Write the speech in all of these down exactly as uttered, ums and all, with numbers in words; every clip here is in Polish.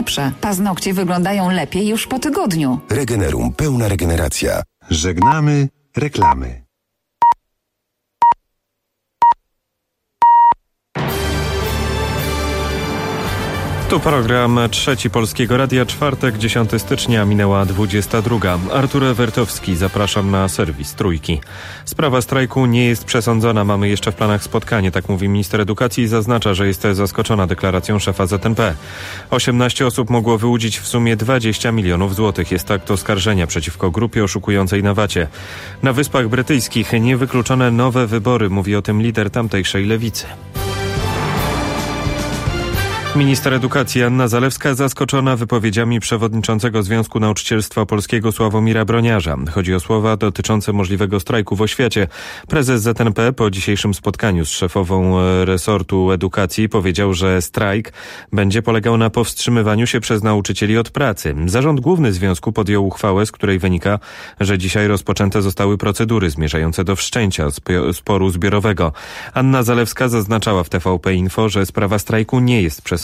Paznokcie wyglądają lepiej już po tygodniu. Regenerum, pełna regeneracja. Żegnamy reklamy. Tu program Trzeci Polskiego Radia, czwartek, dziesiątego stycznia, minęła dwudziesta druga. Artur Ewertowski, zapraszam na serwis Trójki. Sprawa strajku nie jest przesądzona, mamy jeszcze w planach spotkanie, tak mówi minister edukacji i zaznacza, że jest zaskoczona deklaracją szefa Z N P. osiemnaście osób mogło wyłudzić w sumie dwadzieścia milionów złotych. Jest akt oskarżenia przeciwko grupie oszukującej na wacie. Na Wyspach Brytyjskich niewykluczone nowe wybory, mówi o tym lider tamtejszej lewicy. Minister edukacji Anna Zalewska zaskoczona wypowiedziami przewodniczącego Związku Nauczycielstwa Polskiego Sławomira Broniarza. Chodzi o słowa dotyczące możliwego strajku w oświacie. Prezes Z N P po dzisiejszym spotkaniu z szefową resortu edukacji powiedział, że strajk będzie polegał na powstrzymywaniu się przez nauczycieli od pracy. Zarząd Główny Związku podjął uchwałę, z której wynika, że dzisiaj rozpoczęte zostały procedury zmierzające do wszczęcia sporu zbiorowego. Anna Zalewska zaznaczała w T V P Info, że sprawa strajku nie jest przesądzona.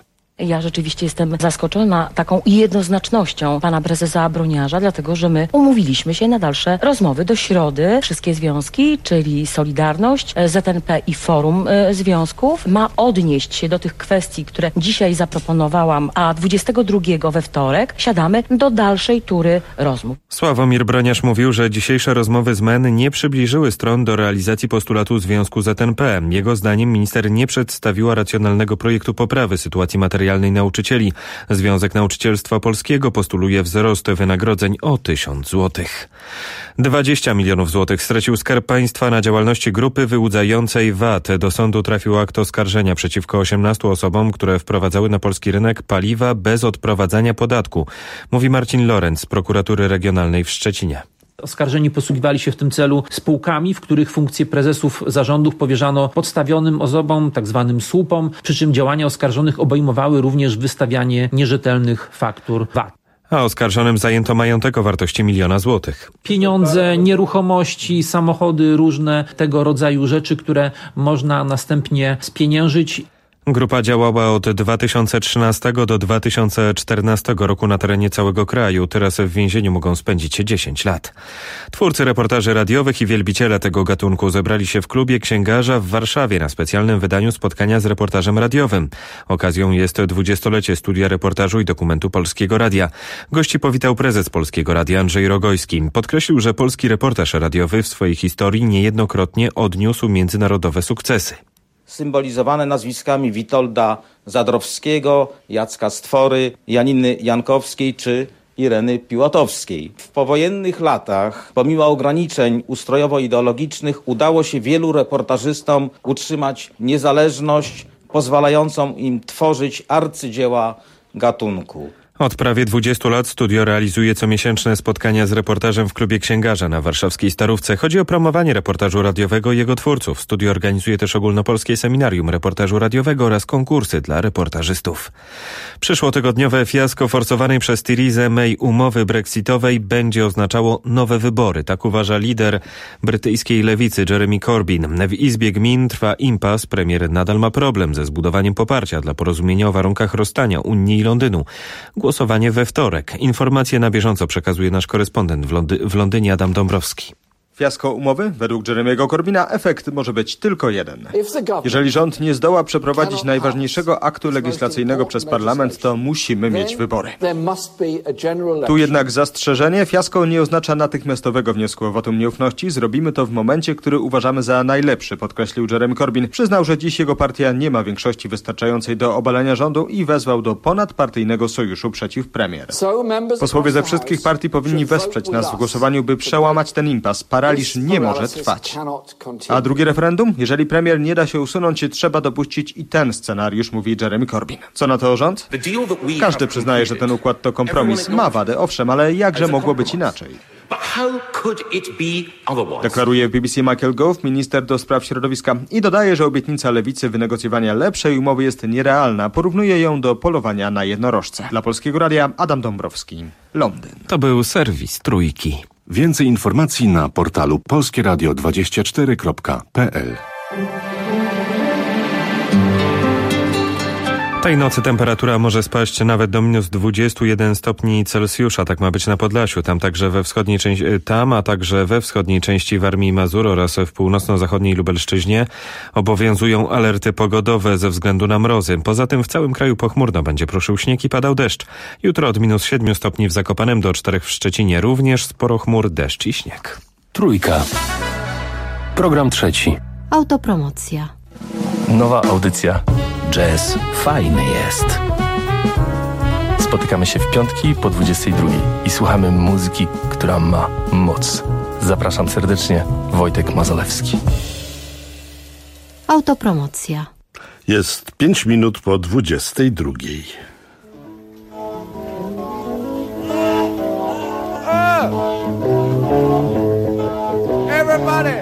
Ja rzeczywiście jestem zaskoczona taką jednoznacznością pana prezesa Broniarza, dlatego że my umówiliśmy się na dalsze rozmowy do środy. Wszystkie związki, czyli Solidarność, Z N P i Forum Związków ma odnieść się do tych kwestii, które dzisiaj zaproponowałam, a dwudziestego drugiego we wtorek siadamy do dalszej tury rozmów. Sławomir Broniarz mówił, że dzisiejsze rozmowy z M E N nie przybliżyły stron do realizacji postulatu Związku Z N P. Jego zdaniem minister nie przedstawiła racjonalnego projektu poprawy sytuacji materialnej nauczycieli. Związek Nauczycielstwa Polskiego postuluje wzrost wynagrodzeń o tysiąc złotych. dwadzieścia milionów złotych stracił Skarb Państwa na działalności grupy wyłudzającej V A T. Do sądu trafił akt oskarżenia przeciwko osiemnastu osobom, które wprowadzały na polski rynek paliwa bez odprowadzania podatku. Mówi Marcin Lorenz z prokuratury regionalnej w Szczecinie. Oskarżeni posługiwali się w tym celu spółkami, w których funkcje prezesów zarządów powierzano podstawionym osobom, tak zwanym słupom, przy czym działania oskarżonych obejmowały również wystawianie nierzetelnych faktur V A T. A oskarżonym zajęto majątek o wartości miliona złotych. Pieniądze, nieruchomości, samochody, różne tego rodzaju rzeczy, które można następnie spieniężyć. Grupa działała od dwa tysiące trzynastego do dwa tysiące czternastego roku na terenie całego kraju. Teraz w więzieniu mogą spędzić dziesięć lat. Twórcy reportaży radiowych i wielbiciele tego gatunku zebrali się w klubie Księgarza w Warszawie na specjalnym wydaniu spotkania z reportażem radiowym. Okazją jest dwudziestolecie studia reportażu i dokumentu Polskiego Radia. Gości powitał prezes Polskiego Radia Andrzej Rogojski. Podkreślił, że polski reportaż radiowy w swojej historii niejednokrotnie odniósł międzynarodowe sukcesy. Symbolizowane nazwiskami Witolda Zadrowskiego, Jacka Stwory, Janiny Jankowskiej czy Ireny Piłatowskiej. W powojennych latach, pomimo ograniczeń ustrojowo-ideologicznych, udało się wielu reportażystom utrzymać niezależność, pozwalającą im tworzyć arcydzieła gatunku. Od prawie dwudziestu lat studio realizuje comiesięczne spotkania z reportażem w klubie Księgarza na warszawskiej Starówce. Chodzi o promowanie reportażu radiowego i jego twórców. Studio organizuje też ogólnopolskie seminarium reportażu radiowego oraz konkursy dla reportażystów. Przyszłotygodniowe fiasko forsowanej przez Theresa May umowy brexitowej będzie oznaczało nowe wybory. Tak uważa lider brytyjskiej lewicy Jeremy Corbyn. W Izbie Gmin trwa impas. Premier nadal ma problem ze zbudowaniem poparcia dla porozumienia o warunkach rozstania Unii i Londynu. Głosowanie we wtorek. Informacje na bieżąco przekazuje nasz korespondent w, Londy- w Londynie Adam Dąbrowski. Fiasko umowy? Według Jeremy'ego Corbyna efekt może być tylko jeden. Jeżeli rząd nie zdoła przeprowadzić najważniejszego aktu legislacyjnego przez parlament, to musimy mieć wybory. Tu jednak zastrzeżenie. Fiasko nie oznacza natychmiastowego wniosku o wotum nieufności. Zrobimy to w momencie, który uważamy za najlepszy, podkreślił Jeremy Corbyn. Przyznał, że dziś jego partia nie ma większości wystarczającej do obalenia rządu i wezwał do ponadpartyjnego sojuszu przeciw premier. Posłowie ze wszystkich partii powinni wesprzeć nas w głosowaniu, by przełamać ten impas. Paraliż nie może trwać. A drugie referendum? Jeżeli premier nie da się usunąć, trzeba dopuścić i ten scenariusz, mówi Jeremy Corbyn. Co na to rząd? Każdy przyznaje, że ten układ to kompromis. Ma wady, owszem, ale jakże mogło być inaczej? Deklaruje w B B C Michael Gove, minister do spraw środowiska, i dodaje, że obietnica lewicy wynegocjowania lepszej umowy jest nierealna. Porównuje ją do polowania na jednorożce. Dla Polskiego Radia Adam Dąbrowski, Londyn. To był serwis Trójki. Więcej informacji na portalu polskie radio dwadzieścia cztery kropka p l. tej nocy temperatura może spaść nawet do minus dwadzieścia jeden stopni Celsjusza. Tak ma być na Podlasiu. Tam także we wschodniej części, tam, a także we wschodniej części Warmii i Mazur oraz w północno-zachodniej Lubelszczyźnie obowiązują alerty pogodowe ze względu na mrozy. Poza tym w całym kraju pochmurno będzie pruszył śnieg i padał deszcz. Jutro od minus siedmiu stopni w Zakopanem do czterech w Szczecinie. Również sporo chmur, deszcz i śnieg. Trójka. Program trzeci. Autopromocja. Nowa audycja. Jazz fajny jest. Spotykamy się w piątki po dwudziestej drugiej i słuchamy muzyki, która ma moc. Zapraszam serdecznie, Wojtek Mazolewski. Autopromocja. Jest pięć minut po dwudziestej drugiej. Everybody!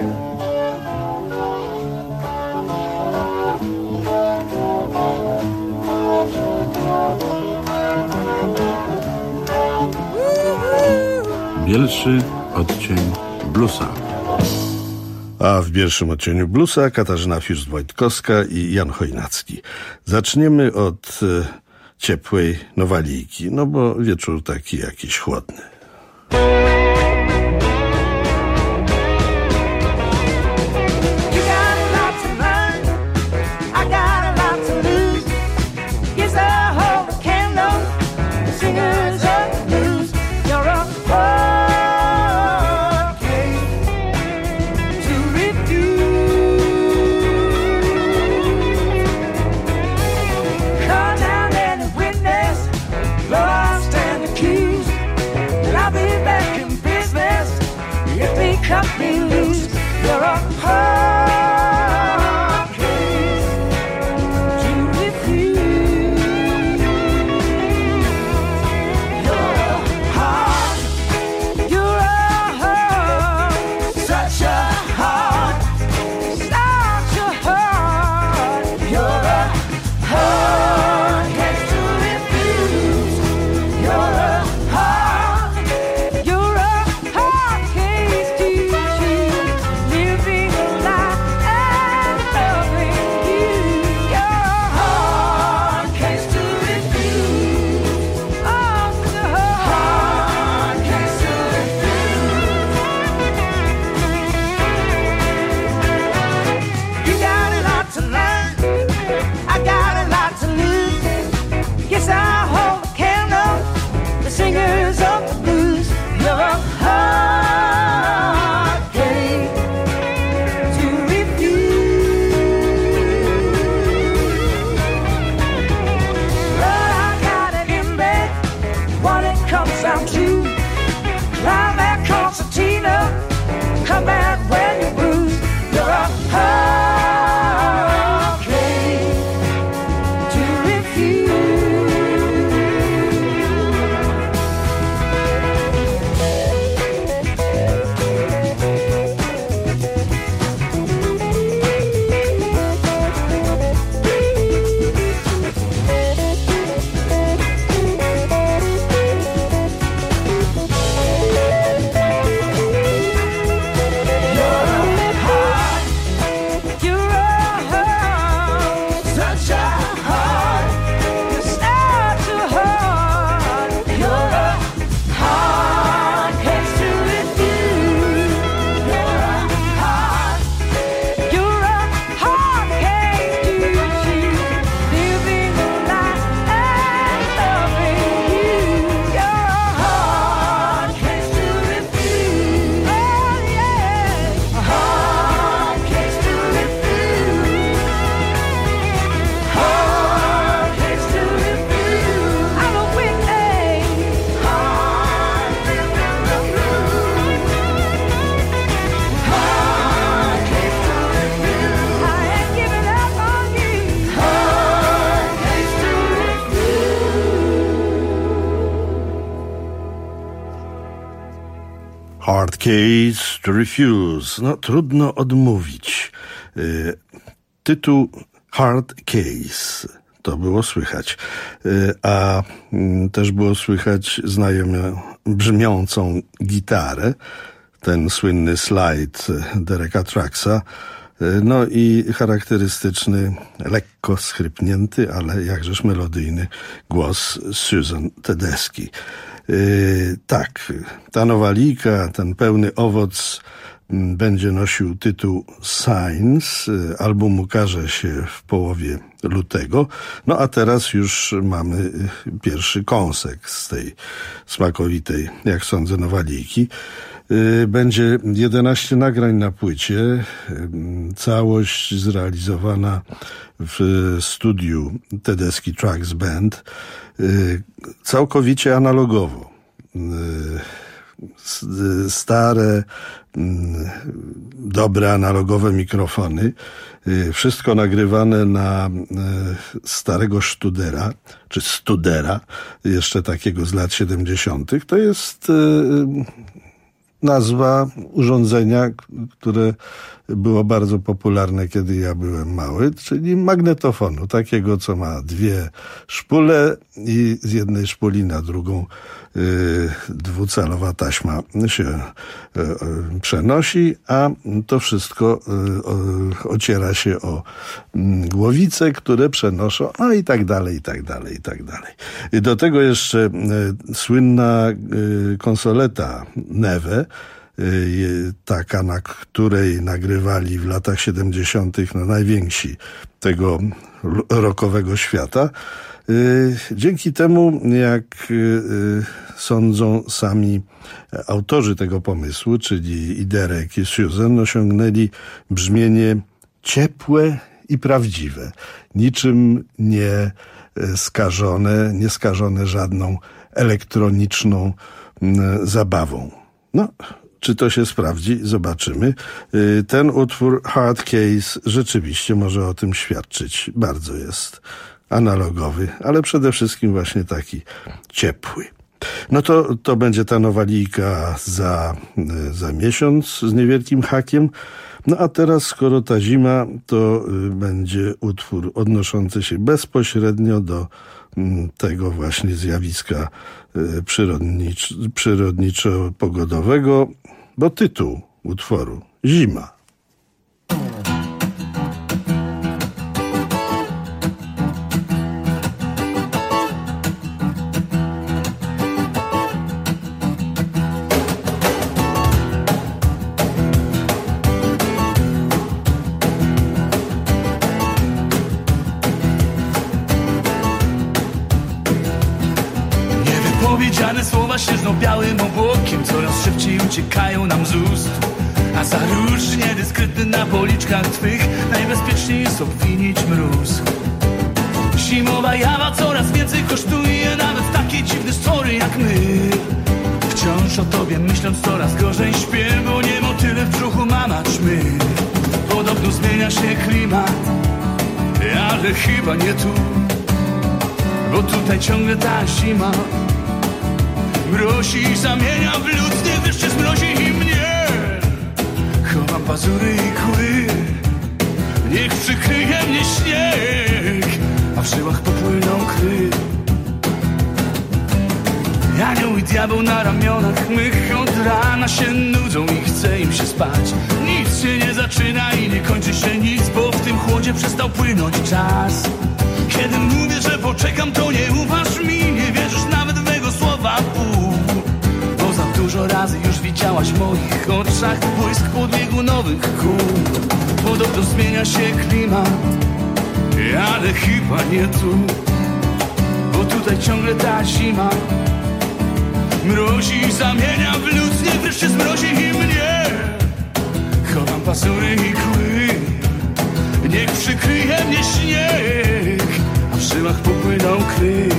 Bielszy odcień bluesa. A w pierwszym odcieniu bluesa Katarzyna Fiust-Wojtkowska i Jan Chojnacki. Zaczniemy od e, ciepłej Nowalijki, no bo wieczór taki jakiś chłodny. Hard Case to Refuse. No, trudno odmówić. Y, tytuł Hard Case. To było słychać. Y, a y, też było słychać znajomo brzmiącą gitarę. Ten słynny slajd Dereka Trucksa. No i charakterystyczny, lekko schrypnięty, ale jakżeż melodyjny głos Susan Tedeschi. Yy, tak, ta nowalika, ten pełny owoc będzie nosił tytuł Signs. Album ukaże się w połowie lutego. No a teraz już mamy pierwszy kąsek z tej smakowitej, jak sądzę, nowaliki. Będzie jedenaście nagrań na płycie. Całość zrealizowana w studiu Tedeschi Tracks Band. Całkowicie analogowo. Stare, dobre analogowe mikrofony. Wszystko nagrywane na starego Studera, czy Studera, jeszcze takiego z lat siedemdziesiątych. To jest nazwa urządzenia, które było bardzo popularne, kiedy ja byłem mały, czyli magnetofonu, takiego, co ma dwie szpule i z jednej szpuli na drugą y, dwucalowa taśma się y, y, przenosi, a to wszystko y, o, ociera się o y, głowice, które przenoszą, no i tak dalej, i tak dalej, i tak dalej. I do tego jeszcze y, słynna y, konsoleta Neve, taka, na której nagrywali w latach siedemdziesiątych no, najwięksi tego rockowego świata. Dzięki temu, jak sądzą sami autorzy tego pomysłu, czyli i Derek, i Susan, osiągnęli brzmienie ciepłe i prawdziwe, niczym nie skażone, nie skażone żadną elektroniczną zabawą. No, czy to się sprawdzi? Zobaczymy. Ten utwór Hard Case rzeczywiście może o tym świadczyć. Bardzo jest analogowy, ale przede wszystkim właśnie taki ciepły. No to, to będzie ta nowalika za, za miesiąc z niewielkim hakiem. No a teraz, skoro ta zima, to będzie utwór odnoszący się bezpośrednio do tego właśnie zjawiska przyrodnicz, przyrodniczo-pogodowego, bo tytuł utworu Zima. Powiedziane słowa śnieżno białym obłokiem coraz szybciej uciekają nam z ust. A za różnie dyskretny na policzkach twych najbezpieczniej jest obwinić mróz. Zimowa jawa coraz więcej kosztuje nawet takie dziwne stwory jak my. Wciąż o tobie myśląc coraz gorzej śpię, bo nie motyle w brzuchu mama czmy. Podobno zmienia się klimat, ale chyba nie tu, bo tutaj ciągle ta zima mrozi i zamienia w lód, nie wreszcie zmrozi i mnie. Chowam pazury i kły, niech przykryje mnie śnieg, a w żyłach popłyną kry. Anioł i diabeł na ramionach mych od rana się nudzą i chce im się spać. Nic się nie zaczyna i nie kończy się nic, bo w tym chłodzie przestał płynąć czas. Kiedy mówię, że poczekam, to nie ufasz mi, nie wierzysz nawet w mego słowa pół. Bo za dużo razy już widziałaś w moich oczach błysk podbiegunowych kół. Podobno zmienia się klimat, ale chyba nie tu, bo tutaj ciągle ta zima mrozi i zamienia w lód, nie wreszcie zmrozi i mnie. Chowam pazury i kły, niech przykryje mnie śnieg, a w żyłach popłyną kry.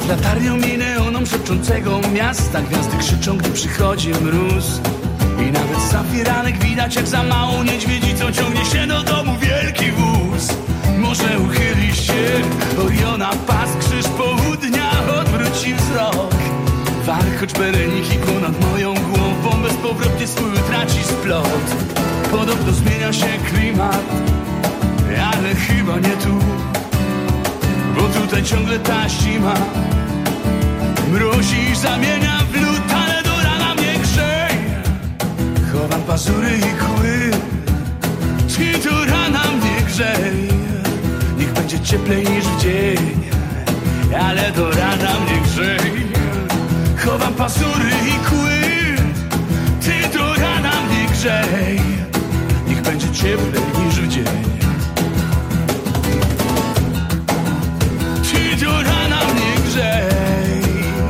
Pod latarnią i neoną szepczącego miasta gwiazdy krzyczą, gdy przychodzi mróz. I nawet za firanek widać, jak za małą niedźwiedzicą ciągnie się do domu wielki wóz. Może uchyli się Oriona, pas, krzyż południa odwróci wzrok. Warkocz bereniki ponad moją głową bezpowrotnie swój traci splot. Podobno zmienia się klimat, ale chyba nie tu, bo tutaj ciągle ta zima mrozi i zamienia w lód, ale do rana mnie grzeje. Chowam pazury i kły, czy do rana mnie grzeje. Niech będzie cieplej niż w dzień, ale do rana mnie grzeje. Chowam pazury i kły, ty do rana mnie grzej. Niech będzie cieplej niż w dzień. Ty do rana mnie grzej.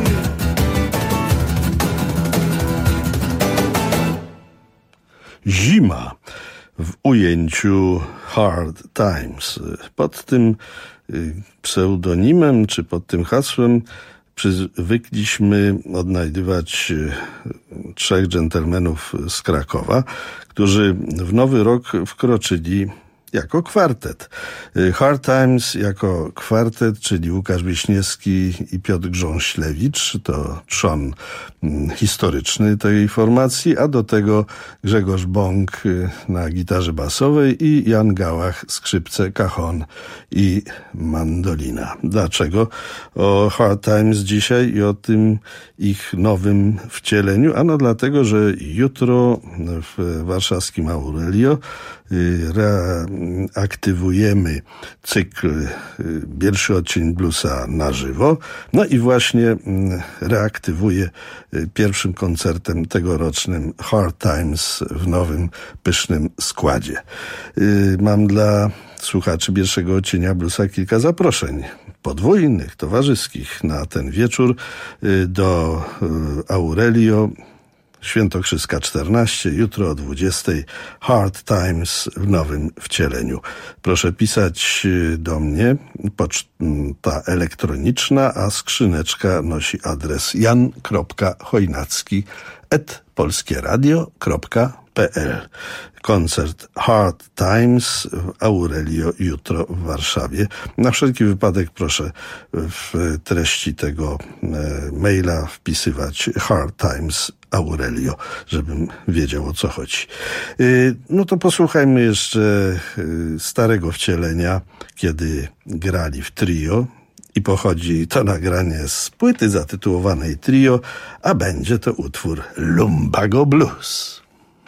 Zima w ujęciu Hard Times. Pod tym pseudonimem czy pod tym hasłem przywykliśmy odnajdywać trzech dżentelmenów z Krakowa, którzy w nowy rok wkroczyli jako kwartet. Hard Times jako kwartet, czyli Łukasz Wiśniewski i Piotr Grząślewicz, to trzon historyczny tej formacji, a do tego Grzegorz Bąk na gitarze basowej i Jan Gałach, skrzypce, cajon i mandolina. Dlaczego o Hard Times dzisiaj i o tym ich nowym wcieleniu? Ano dlatego, że jutro w warszawskim Aurelio reaktywujemy cykl Pierwszy odcień bluesa na żywo. No i właśnie reaktywuję pierwszym koncertem tegorocznym Hard Times w nowym, pysznym składzie. Mam dla słuchaczy pierwszego odcienia bluesa kilka zaproszeń podwójnych, towarzyskich na ten wieczór do Aurelio, Świętokrzyska czternaście, jutro o dwudziestej, Hard Times w nowym wcieleniu. Proszę pisać do mnie, poczta elektroniczna, a skrzyneczka nosi adres jan kropka chojnacki at polskieradio kropka p l. Koncert Hard Times w Aurelio jutro w Warszawie. Na wszelki wypadek proszę w treści tego maila wpisywać Hard Times Aurelio, żebym wiedział, o co chodzi. No to posłuchajmy jeszcze starego wcielenia, kiedy grali w trio, i pochodzi to nagranie z płyty zatytułowanej Trio, a będzie to utwór Lumbago Blues.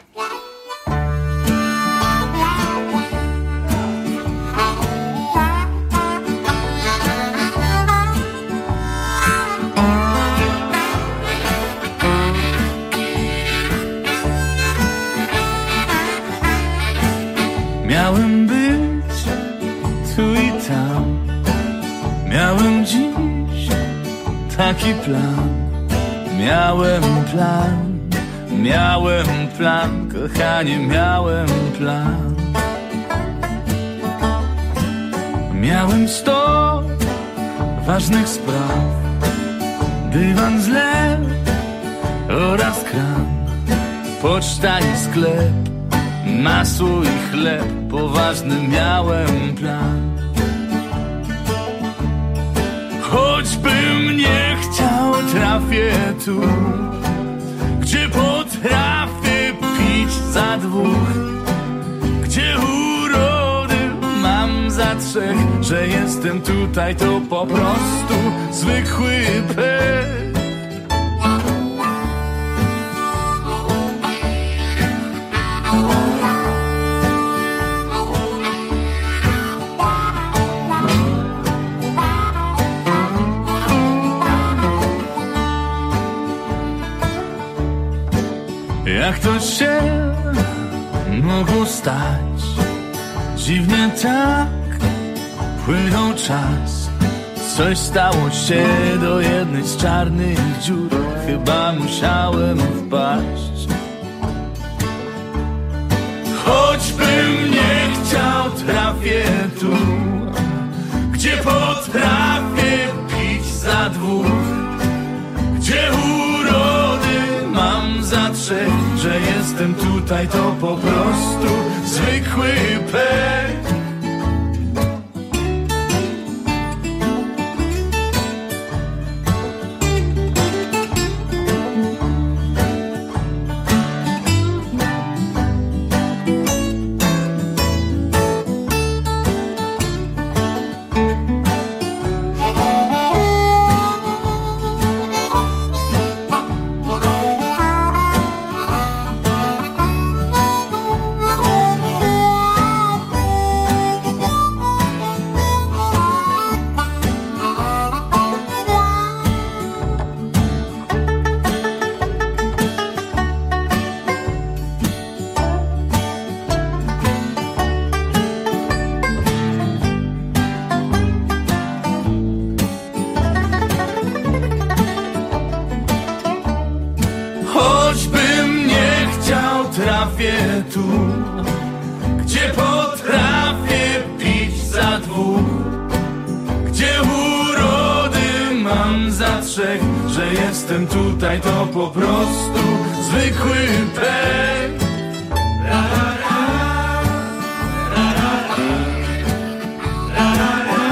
Miałem być tu i tam, miałem dziś taki plan, miałem plan, miałem plan, kochanie, miałem plan. Miałem sto ważnych spraw, dywan, zlew oraz kran, poczta i sklep, masło i chleb, poważny miałem plan. Choćbym nie chciał, trafię tu, gdzie potrafię pić za dwóch, gdzie urody mam za trzech, że jestem tutaj, to po prostu zwykły pech. Jak to się mogło stać? Dziwnie tak płynął czas. Coś stało się do jednej z czarnych dziur, chyba musiałem wpaść. Choćbym nie chciał, trafię tu, gdzie potrafię pić za dwóch, zawsze, że jestem tutaj, to po prostu zwykły pech. Trafię tu, gdzie potrafię pić za dwóch, gdzie urody mam za trzech, że jestem tutaj, to po prostu zwykły pech. Ra, ra, ra. Ra, ra, ra. Ra, ra, ra.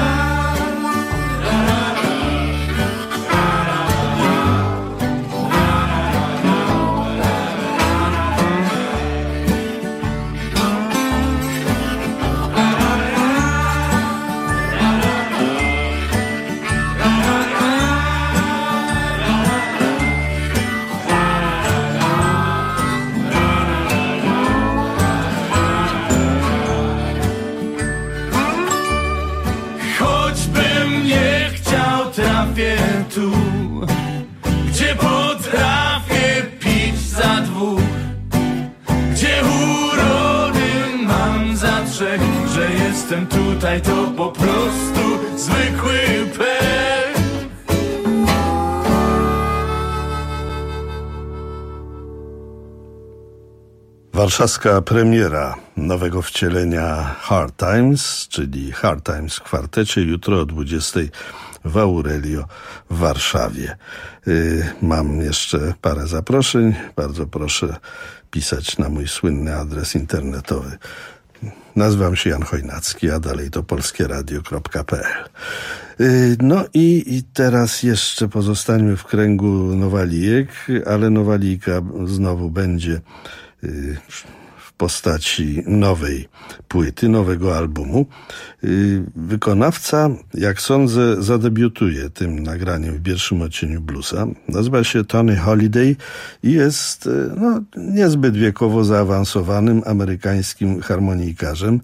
Trafię tu, gdzie potrafię pić za dwóch, gdzie urody mam za trzech, że jestem tutaj, to po prostu zwykły pech. Warszawska premiera nowego wcielenia Hard Times, czyli Hard Times w kwartecie, jutro o dwudziestej w Aurelio w Warszawie. Yy, mam jeszcze parę zaproszeń. Bardzo proszę pisać na mój słynny adres internetowy. Nazywam się Jan Chojnacki, a dalej to polskie radio kropka p l. Yy, no i, i teraz jeszcze pozostańmy w kręgu Nowalijek, ale Nowalijka znowu będzie yy, w postaci nowej płyty, nowego albumu. Wykonawca, jak sądzę, zadebiutuje tym nagraniem w pierwszym odcieniu bluesa. Nazywa się Tony Holiday i jest no, niezbyt wiekowo zaawansowanym amerykańskim harmonikarzem,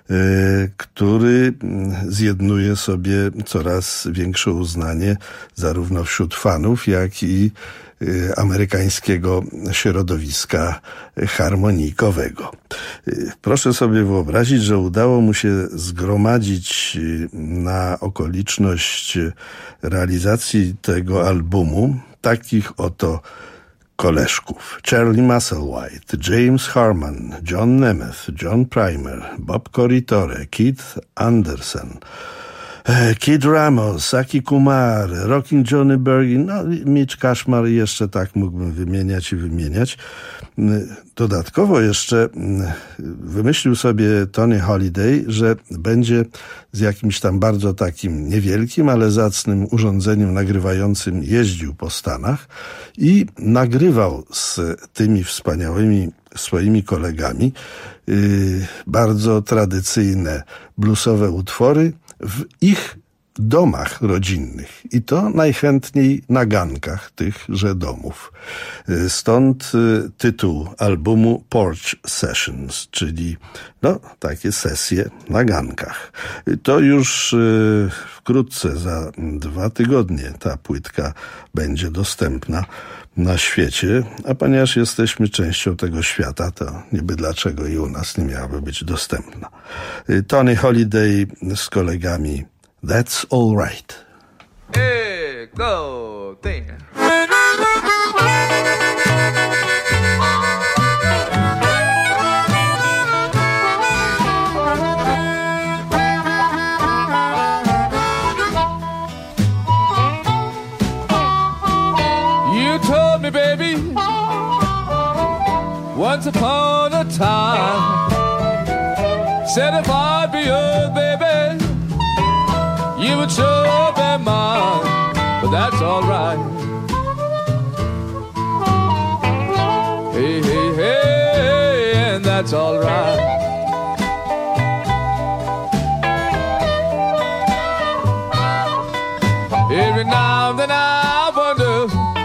który zjednuje sobie coraz większe uznanie zarówno wśród fanów, jak i amerykańskiego środowiska harmonikowego. Proszę sobie wyobrazić, że udało mu się zgromadzić na okoliczność realizacji tego albumu takich oto koleżków: Charlie Musselwhite, James Harman, John Nemeth, John Primer, Bob Corritore, Keith Anderson, Kid Ramos, Aki Kumar, Rocking Johnny Bergin, no Mitch Kashmar i jeszcze tak mógłbym wymieniać i wymieniać. Dodatkowo jeszcze wymyślił sobie Tony Holiday, że będzie z jakimś tam bardzo takim niewielkim, ale zacnym urządzeniem nagrywającym jeździł po Stanach i nagrywał z tymi wspaniałymi swoimi kolegami yy, bardzo tradycyjne bluesowe utwory w ich domach rodzinnych i to najchętniej na gankach tychże domów. Stąd tytuł albumu Porch Sessions, czyli no, takie sesje na gankach. To już wkrótce, za dwa tygodnie ta płytka będzie dostępna na świecie, a ponieważ jesteśmy częścią tego świata, to niby dlaczego i u nas nie miałaby być dostępna. Tony Holiday z kolegami That's All Right. Hey, go, there. You told me, baby, Once upon a time, said if I'd be yours, baby, you would sure be mine, but that's alright. Hey, hey, hey, and that's alright. Every now and then I wonder,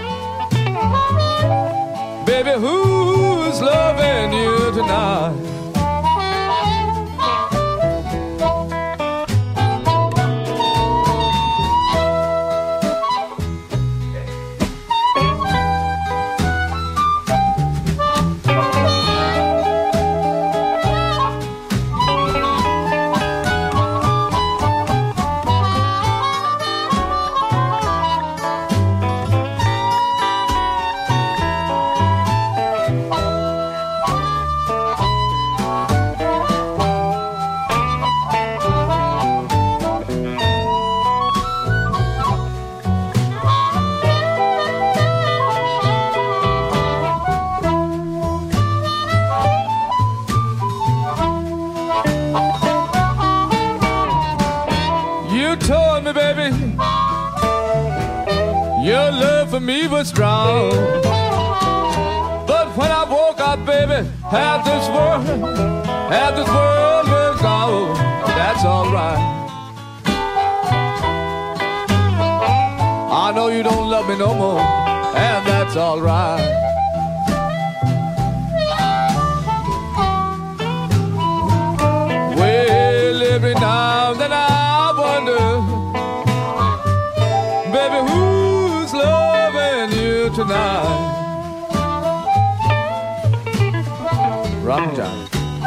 baby, who's loving you tonight? Me was strong, but when I woke up, baby, half this world, half this world was gone. That's alright. I know you don't love me no more, and that's alright. Well, every now and then I wonder, baby, who's loving you tonight? Rock John.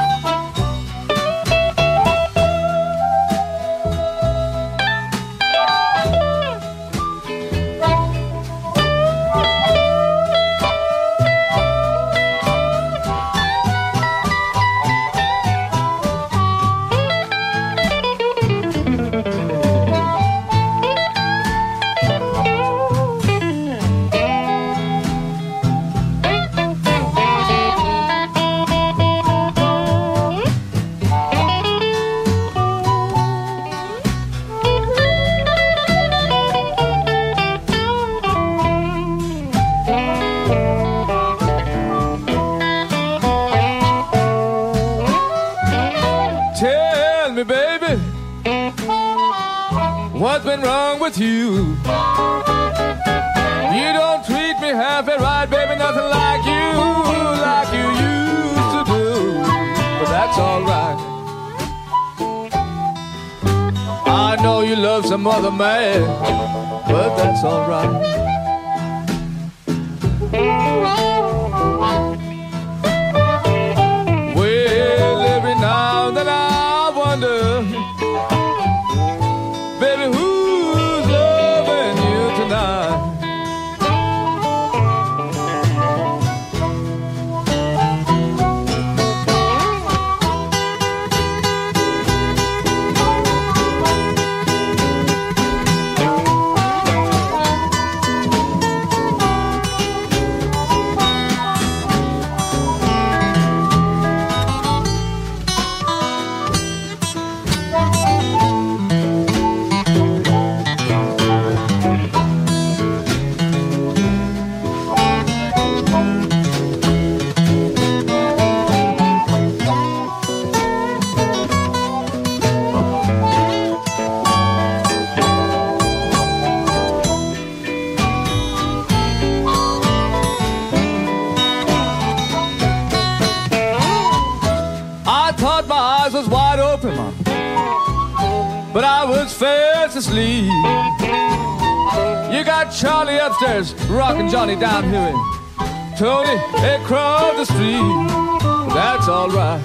What's been wrong with you? You don't treat me half right, baby, nothing like you, like you used to do. But that's alright. I know you love some other man, but that's alright. Well, every now and then I wonder, baby, who's loving you tonight? But I was fast asleep. You got Charlie upstairs, rocking Johnny down here, and Tony across the street. That's alright.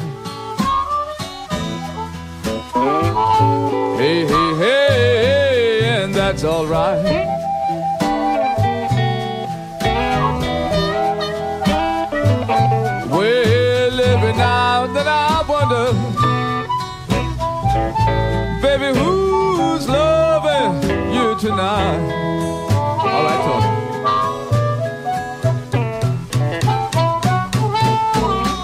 Hey, hey, hey, and that's alright. Well, every now and then I wonder, baby, who's loving you tonight? All right, Tony.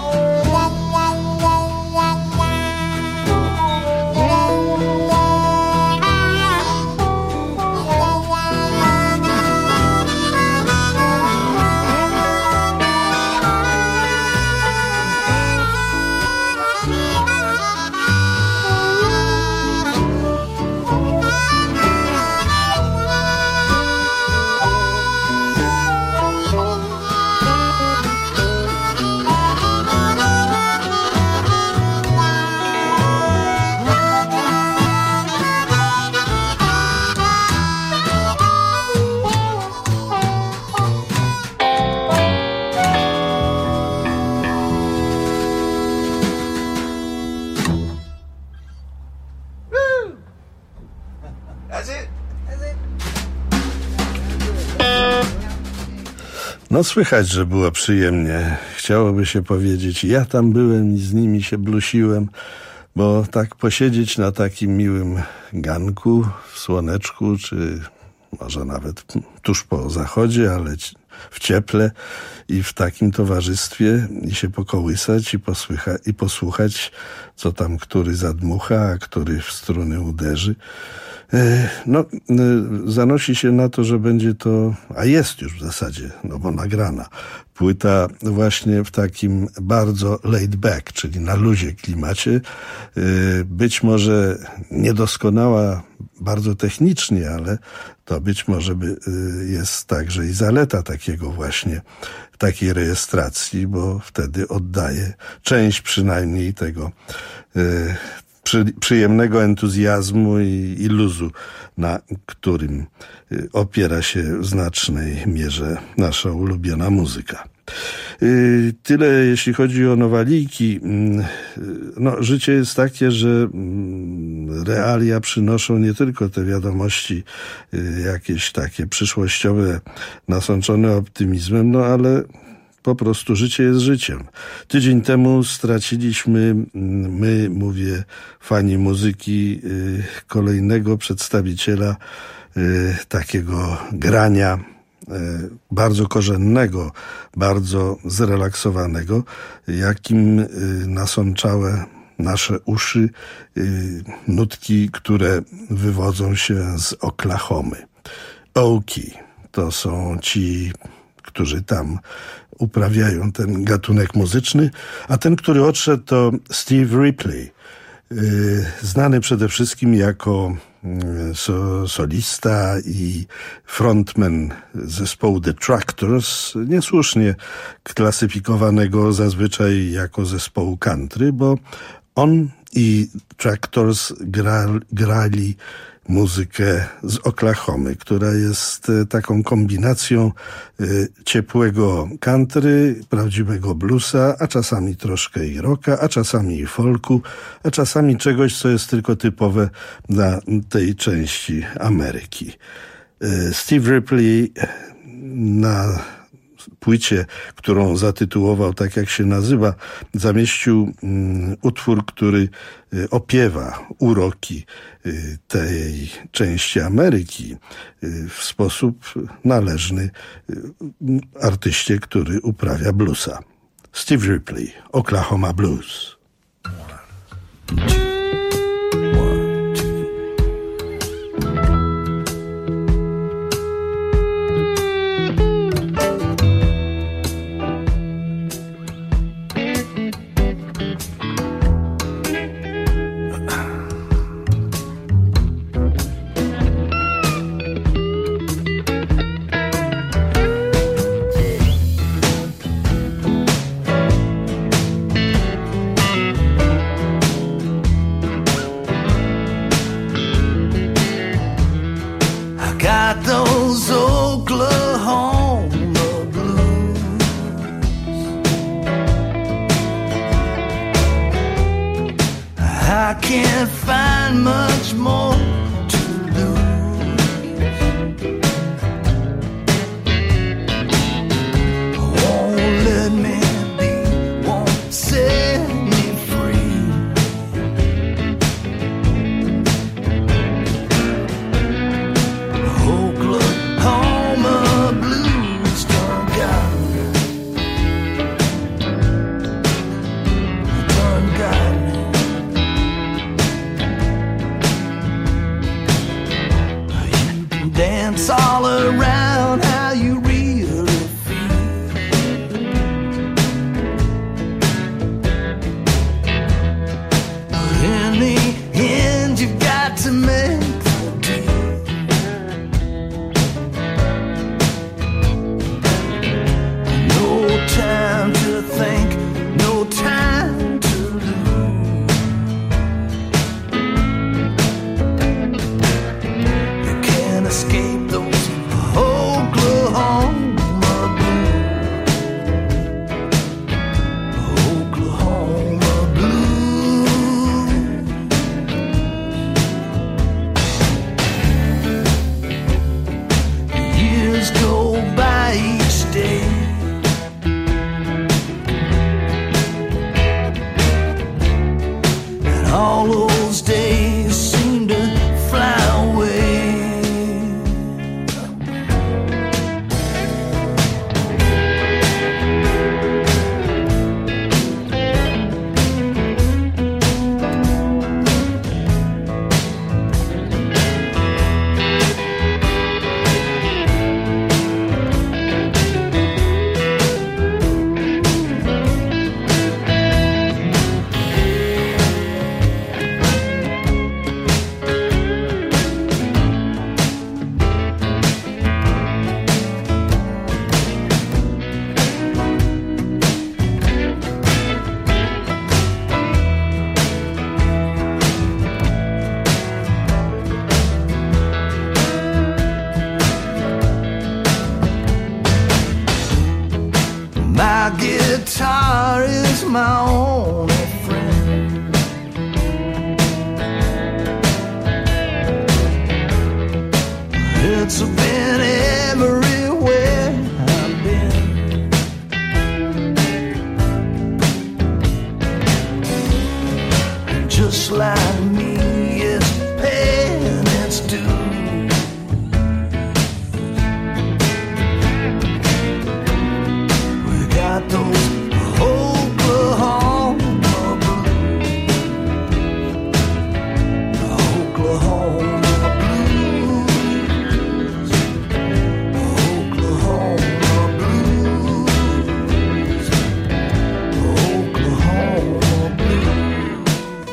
No słychać, że było przyjemnie. Chciałoby się powiedzieć, ja tam byłem i z nimi się blusiłem, bo tak posiedzieć na takim miłym ganku w słoneczku, czy może nawet tuż po zachodzie, ale w cieple i w takim towarzystwie i się pokołysać i, posłycha, i posłuchać, co tam który zadmucha, a który w struny uderzy. No, zanosi się na to, że będzie to, a jest już w zasadzie, no bo nagrana, płyta właśnie w takim bardzo laid back, czyli na luzie klimacie. Być może niedoskonała bardzo technicznie, ale to być może by jest także i zaleta takiego właśnie, takiej rejestracji, bo wtedy oddaje część przynajmniej tego Przy, przyjemnego entuzjazmu i, i luzu, na którym opiera się w znacznej mierze nasza ulubiona muzyka. Tyle jeśli chodzi o nowaliki. No, życie jest takie, że realia przynoszą nie tylko te wiadomości jakieś takie przyszłościowe, nasączone optymizmem, no ale po prostu życie jest życiem. Tydzień temu straciliśmy, my, mówię, fani muzyki, kolejnego przedstawiciela takiego grania bardzo korzennego, bardzo zrelaksowanego, jakim nasączały nasze uszy nutki, które wywodzą się z Oklahomy. Okie to są ci, którzy tam uprawiają ten gatunek muzyczny, a ten, który odszedł, to Steve Ripley, znany przede wszystkim jako so, solista i frontman zespołu The Tractors, niesłusznie klasyfikowanego zazwyczaj jako zespołu country, bo on i Tractors gra, grali muzykę z Oklahomy, która jest taką kombinacją ciepłego country, prawdziwego bluesa, a czasami troszkę i rocka, a czasami i folku, a czasami czegoś, co jest tylko typowe dla tej części Ameryki. Steve Ripley na płycie, którą zatytułował tak, jak się nazywa, zamieścił um, utwór, który y, opiewa uroki y, tej części Ameryki y, w sposób należny y, artyście, który uprawia bluesa. Steve Ripley, Oklahoma Blues. Go by each day. guitar is my only friend. It's been everywhere I've been. Just like me, it's paying its due. We got those Oklahoma blues, Oklahoma blues, Oklahoma blues, Oklahoma blues.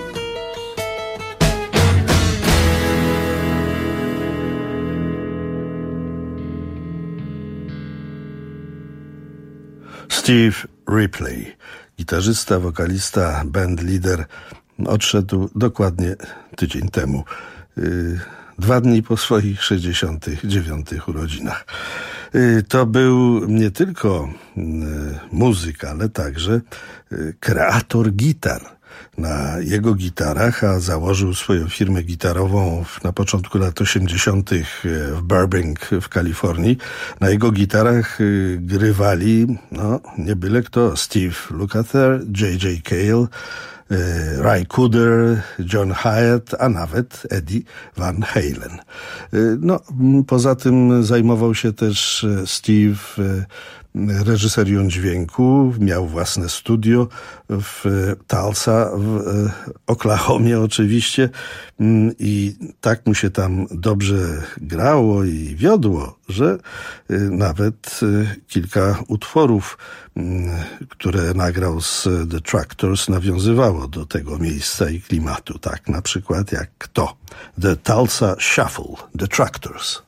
Steve Ripley, gitarzysta, wokalista, bandleader, odszedł dokładnie tydzień temu. Yy, dwa dni po swoich sześćdziesiątych dziewiątych urodzinach. Yy, to był nie tylko yy, muzyk, ale także yy, kreator gitar. Na jego gitarach, a założył swoją firmę gitarową na początku lat osiemdziesiątych w Burbank w Kalifornii. Na jego gitarach grywali, no, nie byle kto, Steve Lukather, J J Cale, Ry Cooder, John Hyatt, a nawet Eddie Van Halen. No, poza tym zajmował się też Steve reżyserią dźwięku, miał własne studio w Tulsa, w Oklahomie oczywiście, i tak mu się tam dobrze grało i wiodło, że nawet kilka utworów, które nagrał z The Tractors, nawiązywało do tego miejsca i klimatu, tak na przykład jak to The Tulsa Shuffle, The Tractors.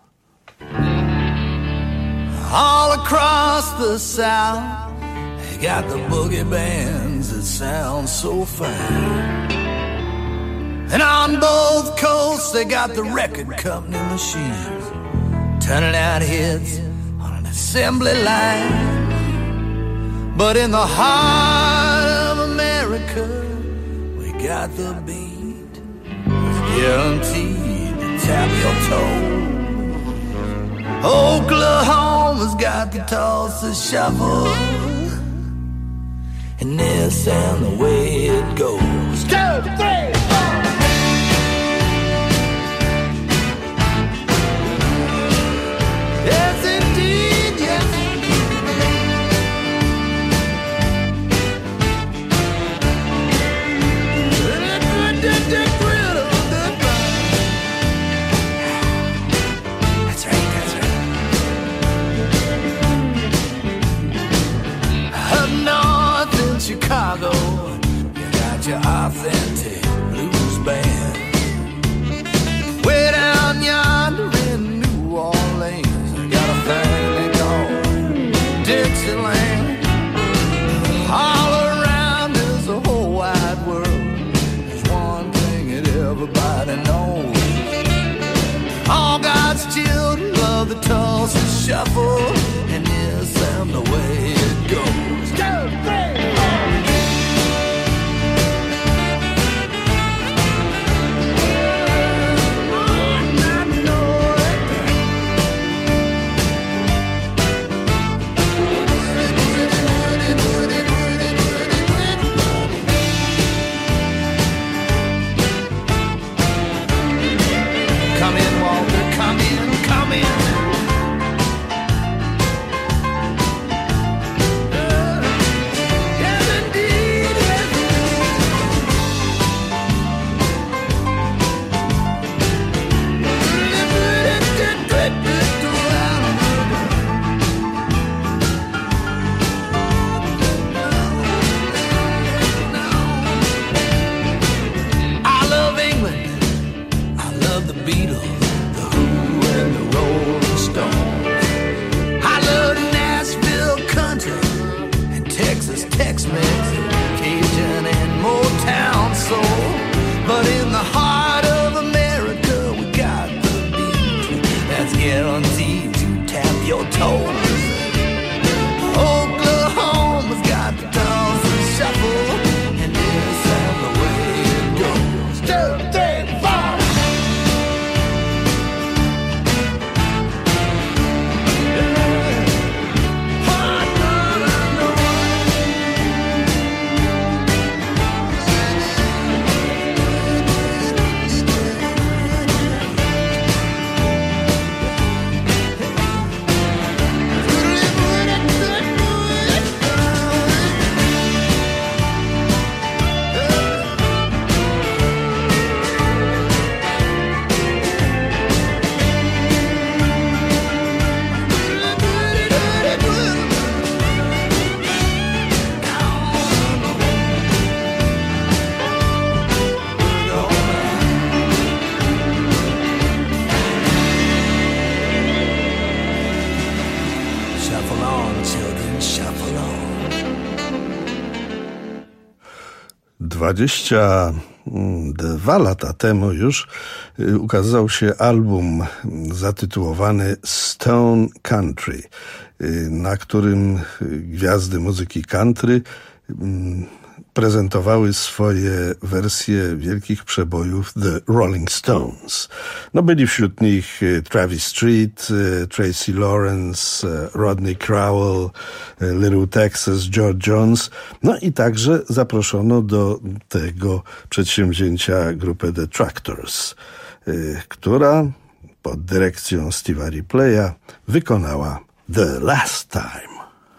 All across the South, they got the boogie bands that sound so fine. And on both coasts, they got the record company machines turning out hits on an assembly line. But in the heart of America, we got the beat. It's guaranteed to tap your toe. Oklahoma's got the Tulsa Shuffle, and this and the way it goes. Two, three, four. Yes, indeed, yes. That's right, that's right. Up north in Chicago, you got your authentic blues band. Way down yonder in New Orleans, you got a thing they call Dixieland. All around is the whole wide world. There's one thing that everybody knows. All God's children love the Tulsa Shuffle, and this and the way it goes. Two, three, four. Come in, Walter, come in, come in. Shuffle on, children, shuffle on. Dwadzieścia dwa lata temu już ukazał się album zatytułowany Stone Country, na którym gwiazdy muzyki country prezentowały swoje wersje wielkich przebojów The Rolling Stones. No byli wśród nich Travis Street, Tracy Lawrence, Rodney Crowell, Little Texas, George Jones. No i także zaproszono do tego przedsięwzięcia grupę The Tractors, która pod dyrekcją Steve'a Ripley'a wykonała The Last Time.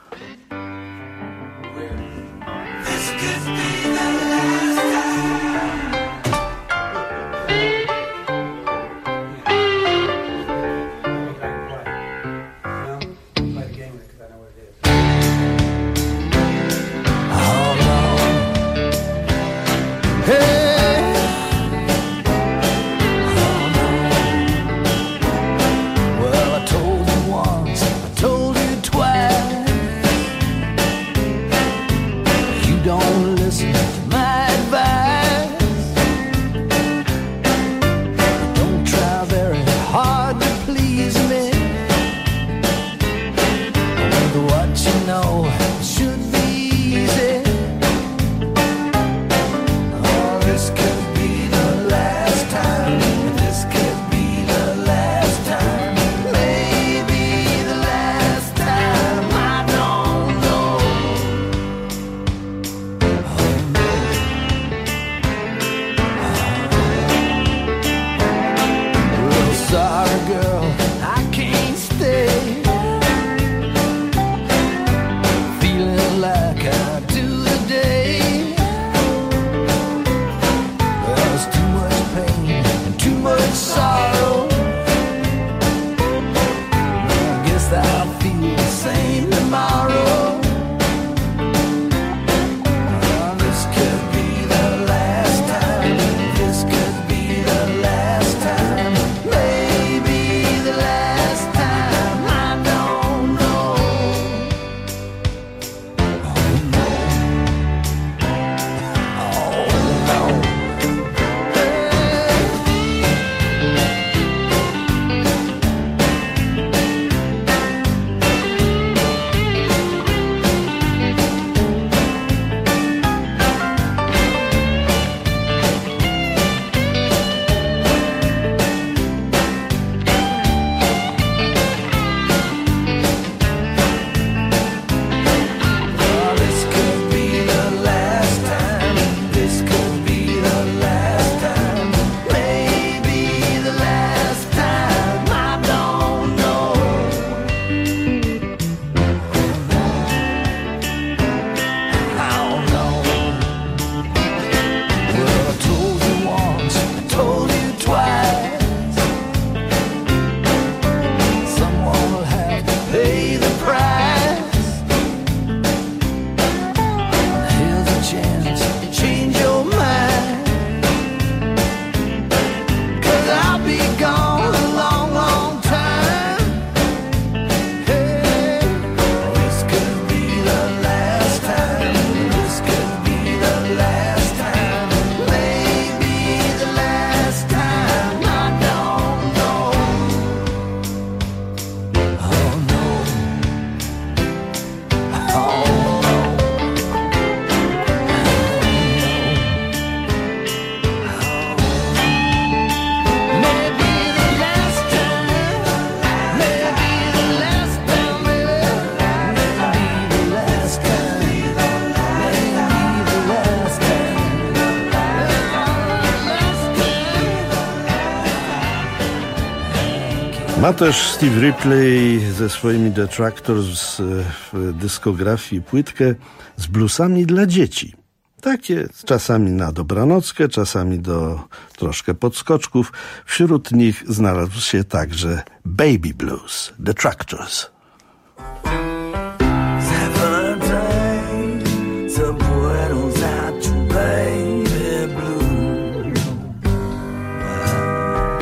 Ma też Steve Ripley ze swoimi The Tractors w dyskografii płytkę z bluesami dla dzieci. Takie czasami na dobranockę, czasami do troszkę podskoczków. Wśród nich znalazł się także Baby Blues, The Tractors.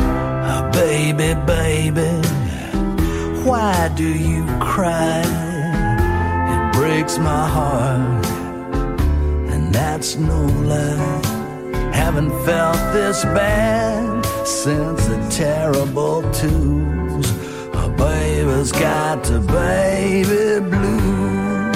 Baby, baby, why do you cry? breaks my heart, and that's no lie. Haven't felt this bad since the terrible twos. A baby's got the baby blues.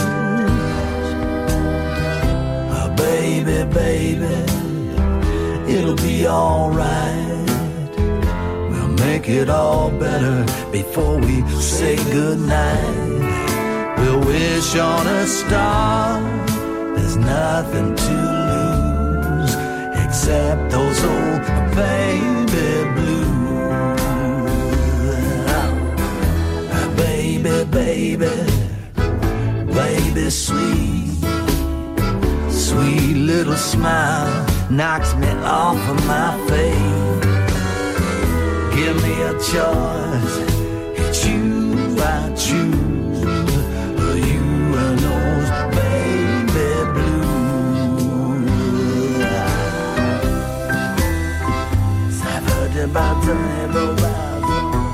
A baby, baby, it'll be alright. We'll make it all better before we say goodnight. We'll wish on a star. There's nothing to lose except those old baby blues. Baby, baby, baby sweet, sweet little smile knocks me off of my feet. Give me a choice, it's you I choose. About to have a ride.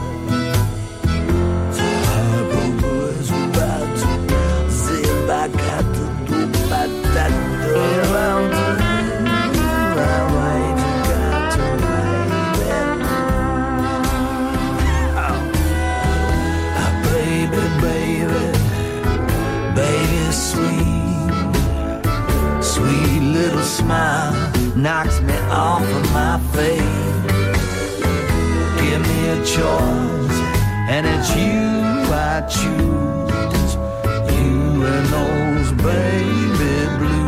Type of boys about to say I got to do about that door around the right, got to ride it. Oh, baby, baby, baby, sweet, sweet little smile knocks me off of my feet. Give me a choice, and it's you I choose. You and those baby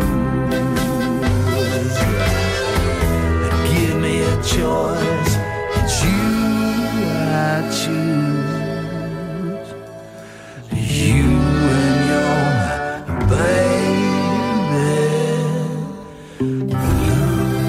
blues. Give me a choice, it's you I choose. You and your baby blues.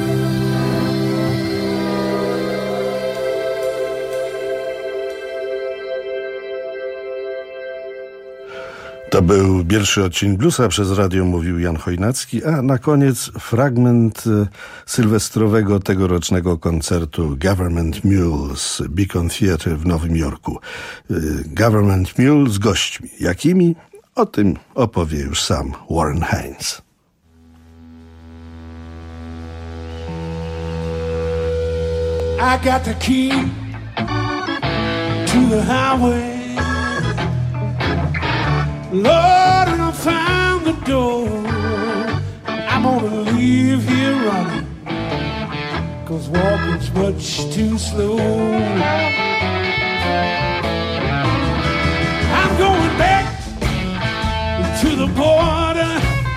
To był pierwszy odcinek Bluesa, przez radio mówił Jan Chojnacki, a na koniec fragment sylwestrowego tegorocznego koncertu Government Mule z Beacon Theatre w Nowym Jorku. Government Mule z gośćmi. Jakimi? O tym opowie już sam Warren Haynes. I got the key to the highway, Lord, and I found the door. I'm gonna leave here running, 'cause walking's much too slow. I'm going back to the border,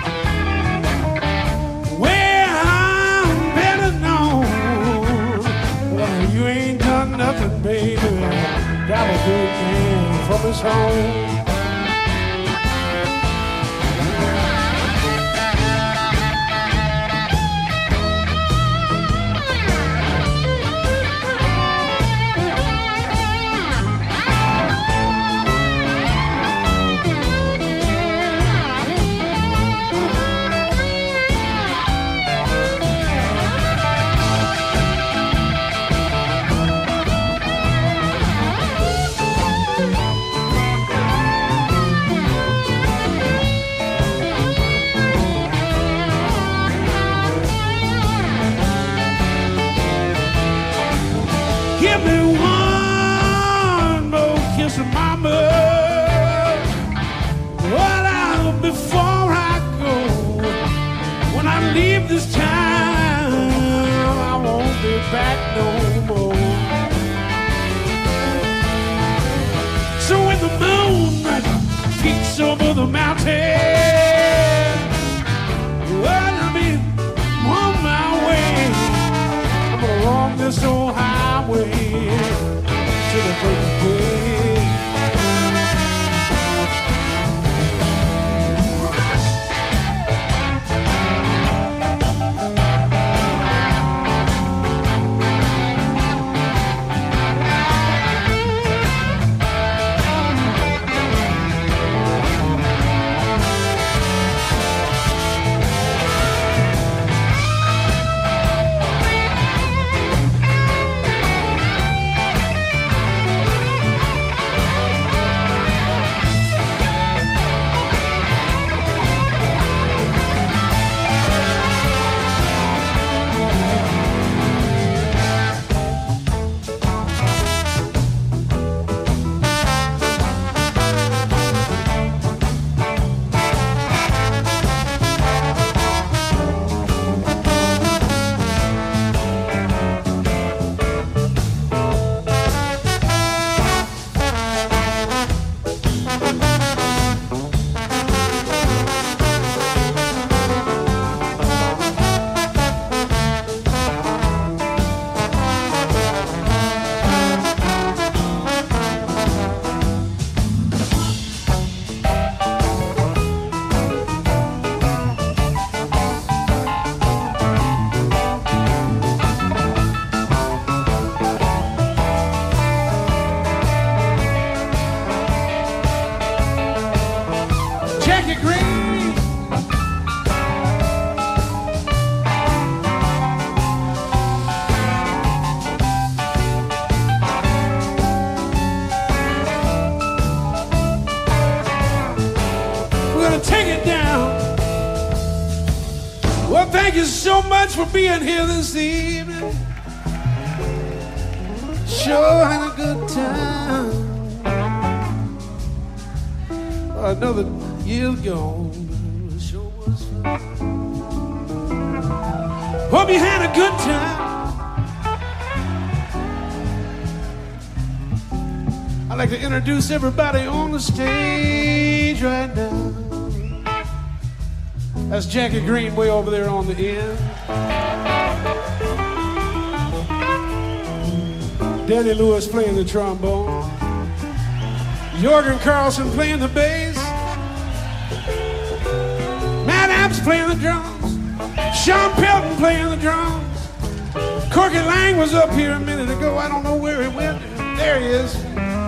where I'm better known. Well, you ain't done nothing, baby, got a good man from his home. Jackie Green. We're gonna take it down. Well, thank you so much for being here this evening. Sure had a good time. Another year's gone. Sure was fun. Hope you had a good time. I'd like to introduce everybody on the stage right now. That's Jackie Green way over there on the end. Danny Lewis playing the trombone. Jorgen Carlson playing the bass. Matt Apps playing the drums. Sean Pelton playing the drums. Corky Lang was up here a minute ago. I don't know where he went. There he is.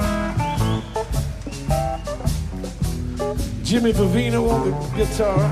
Jimmy Vivino on the guitar.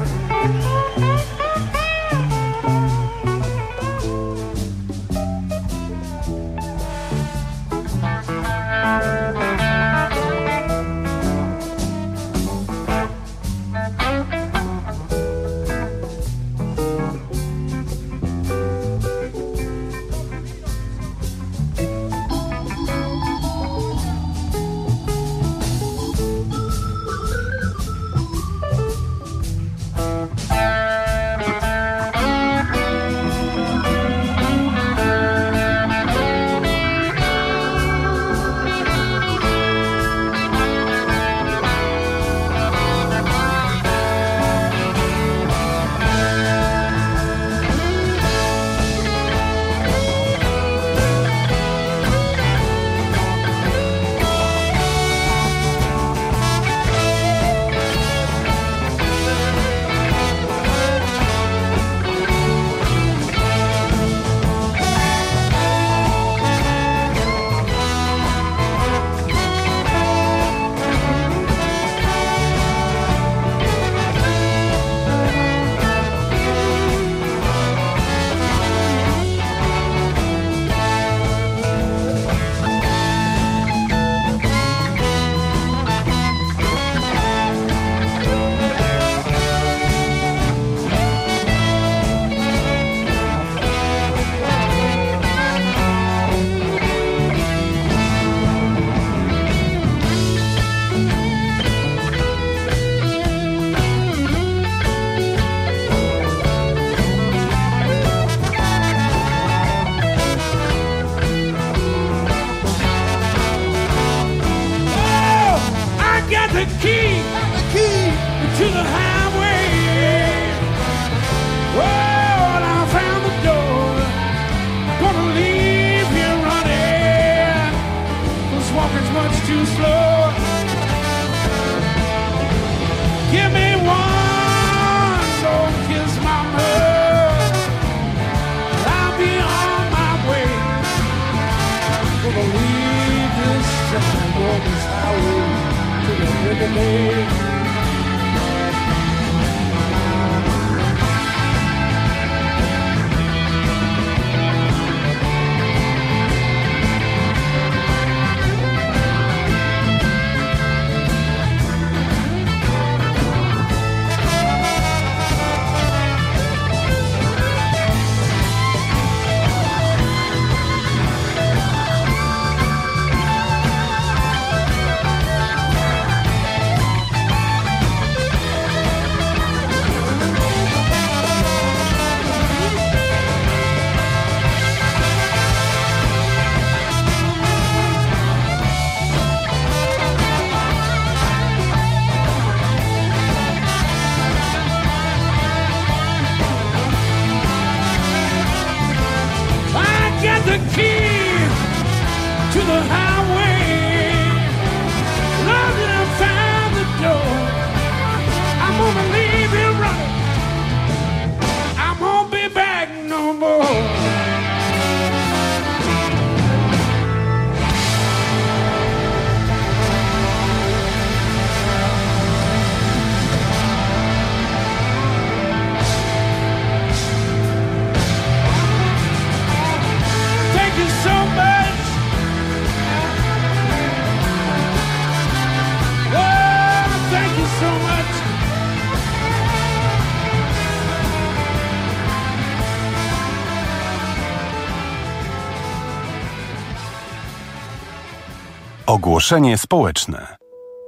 Ogłoszenie społeczne.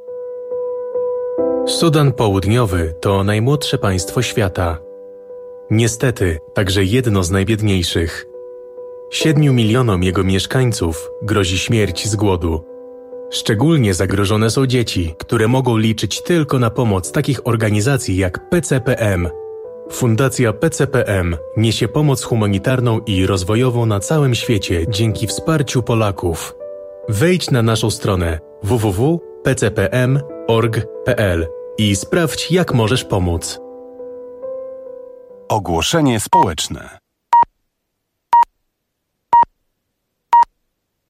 Sudan Południowy to najmłodsze państwo świata. Niestety, także jedno z najbiedniejszych. Siedmiu milionom jego mieszkańców grozi śmierć z głodu. Szczególnie zagrożone są dzieci, które mogą liczyć tylko na pomoc takich organizacji jak P C P M. Fundacja P C P M niesie pomoc humanitarną i rozwojową na całym świecie dzięki wsparciu Polaków. Wejdź na naszą stronę w w w kropka p c p m kropka org kropka p l i sprawdź, jak możesz pomóc. Ogłoszenie społeczne.